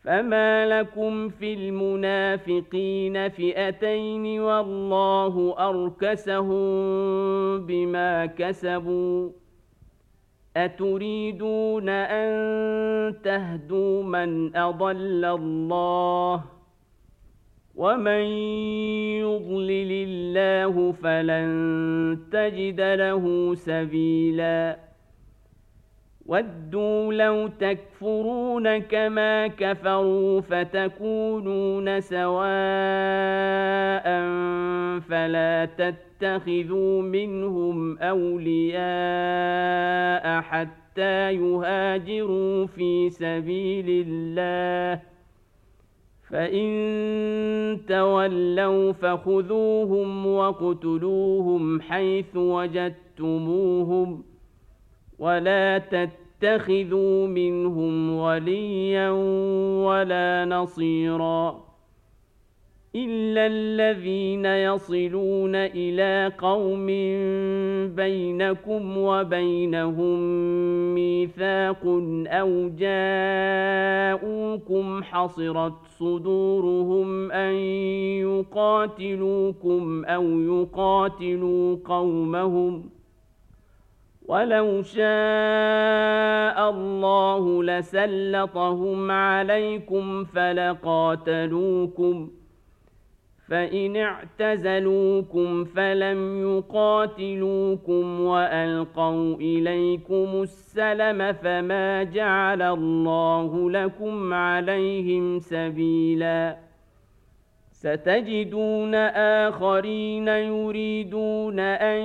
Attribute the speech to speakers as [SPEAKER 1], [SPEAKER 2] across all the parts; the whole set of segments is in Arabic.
[SPEAKER 1] فما لكم في المنافقين فئتين والله أركسهم بما كسبوا أتريدون أن تهدوا من أضل الله ومن يضلل الله فلن تجد له سبيلا ودوا لو تكفرون كما كفروا فتكونون سواء فلا تتخذوا منهم أولياء حتى يهاجروا في سبيل الله فإن تولوا فخذوهم وَاقْتُلُوهُمْ حيث وجدتموهم ولا تتخذوا منهم وليا ولا نصيرا إلا الذين يصلون إلى قوم بينكم وبينهم ميثاق أو جاءوكم حصرت صدورهم أن يقاتلوكم أو يقاتلوا قومهم ولو شاء الله لسلطهم عليكم فلقاتلوكم فإن اعتزلوكم فلم يقاتلوكم وألقوا إليكم السلم فما جعل الله لكم عليهم سبيلا ستجدون آخرين يريدون أن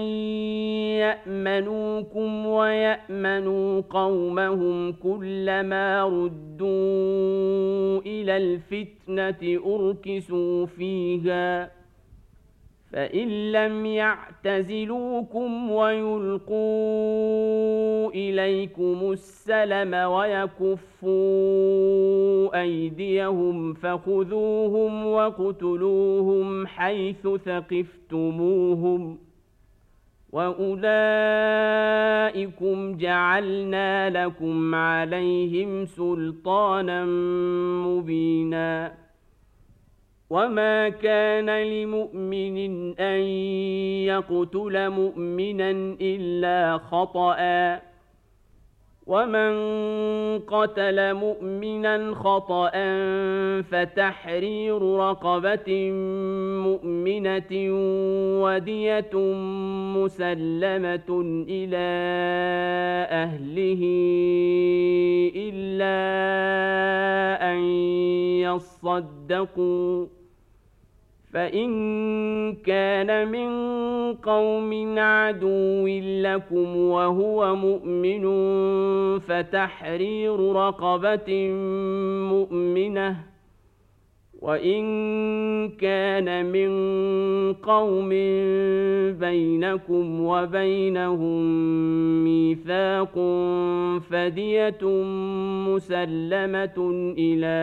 [SPEAKER 1] يأمنوكم ويأمنوا قومهم كلما ردوا إلى الفتنة أركسوا فيها فإن لم يعتزلوكم ويلقوا إليكم السلم ويكفوا أيديهم فخذوهم واقتلوهم حيث ثقفتموهم وأولئكم جعلنا لكم عليهم سلطانا مبينا وما كان لمؤمن أن يقتل مؤمنا إلا خطأ ومن قتل مؤمنا خطأ فتحرير رقبة مؤمنة ودية مسلمة إلى أهله إلا أن يصدقوا فإن كان من قوم عدو لكم وهو مؤمن فتحرير رقبة مؤمنة وإن كان من قوم بينكم وبينهم ميثاق فدية مسلمة إلى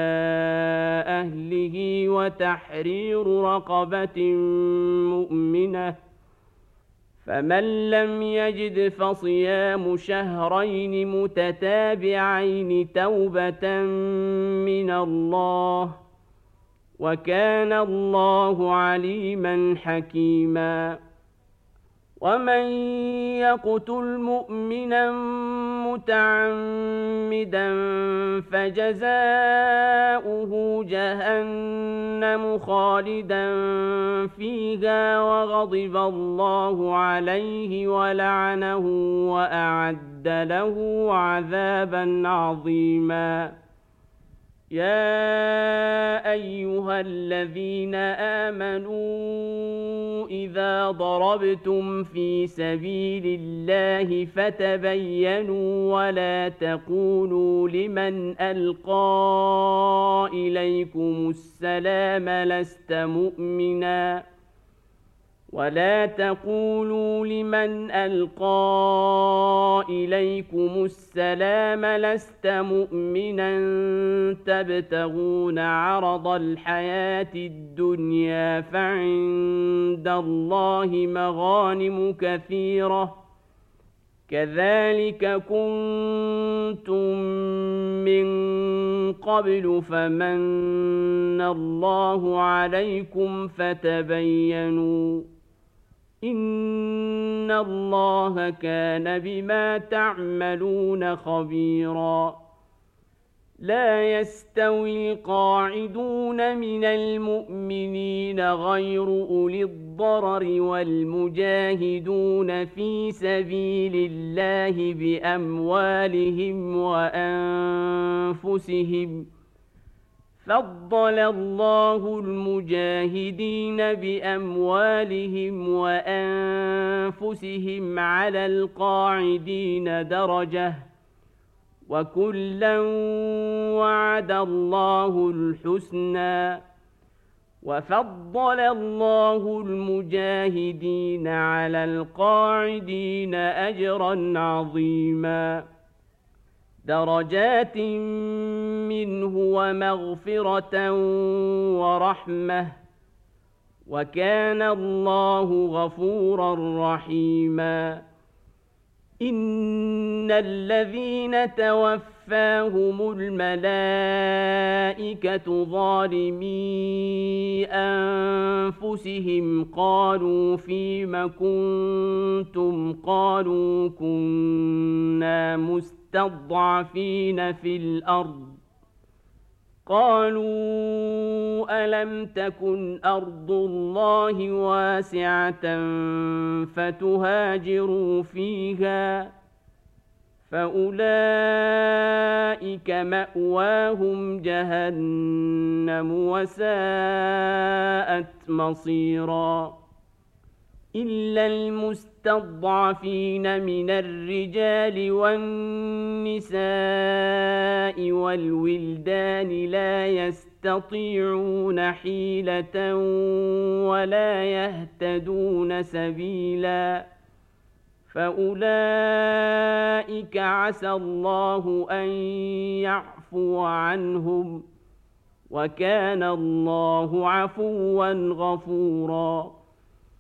[SPEAKER 1] أهله وتحرير رقبة مؤمنة فمن لم يجد فصيام شهرين متتابعين توبة من الله وكان الله عليما حكيما ومن يقتل مؤمنا متعمدا فجزاؤه جهنم خالدا فيها وغضب الله عليه ولعنه وأعد له عذابا عظيما يا أيها الذين آمنوا إذا ضربتم في سبيل الله فتبينوا ولا تقولوا لمن ألقى إليكم السلام لست مؤمنا ولا تقولوا لمن ألقى إليكم السلام لست مؤمنا تبتغون عرض الحياة الدنيا فعند الله مغانم كثيرة كذلك كنتم من قبل فمن الله عليكم فتبينوا إن الله كان بما تعملون خبيرا لا يستوي القاعدون من المؤمنين غير أولي الضرر والمجاهدون في سبيل الله بأموالهم وأنفسهم فضل الله المجاهدين بأموالهم وأنفسهم على القاعدين درجة وكلا وعد الله الحسنى وفضل الله المجاهدين على القاعدين أجرا عظيما درجات منه ومغفرة ورحمة وكان الله غفورا رحيما إن الذين توفاهم الملائكة ظالمي أنفسهم قالوا فيم كنتم قالوا كنا مستضعفين في الأرض قالوا ألم تكن أرض الله واسعة فتهاجروا فيها فأولئك مأواهم جهنم وساءت مصيرا إلا المستضعفين من الرجال والنساء والولدان لا يستطيعون حيلة ولا يهتدون سبيلا فأولئك عسى الله أن يعفو عنهم وكان الله عفوا غفورا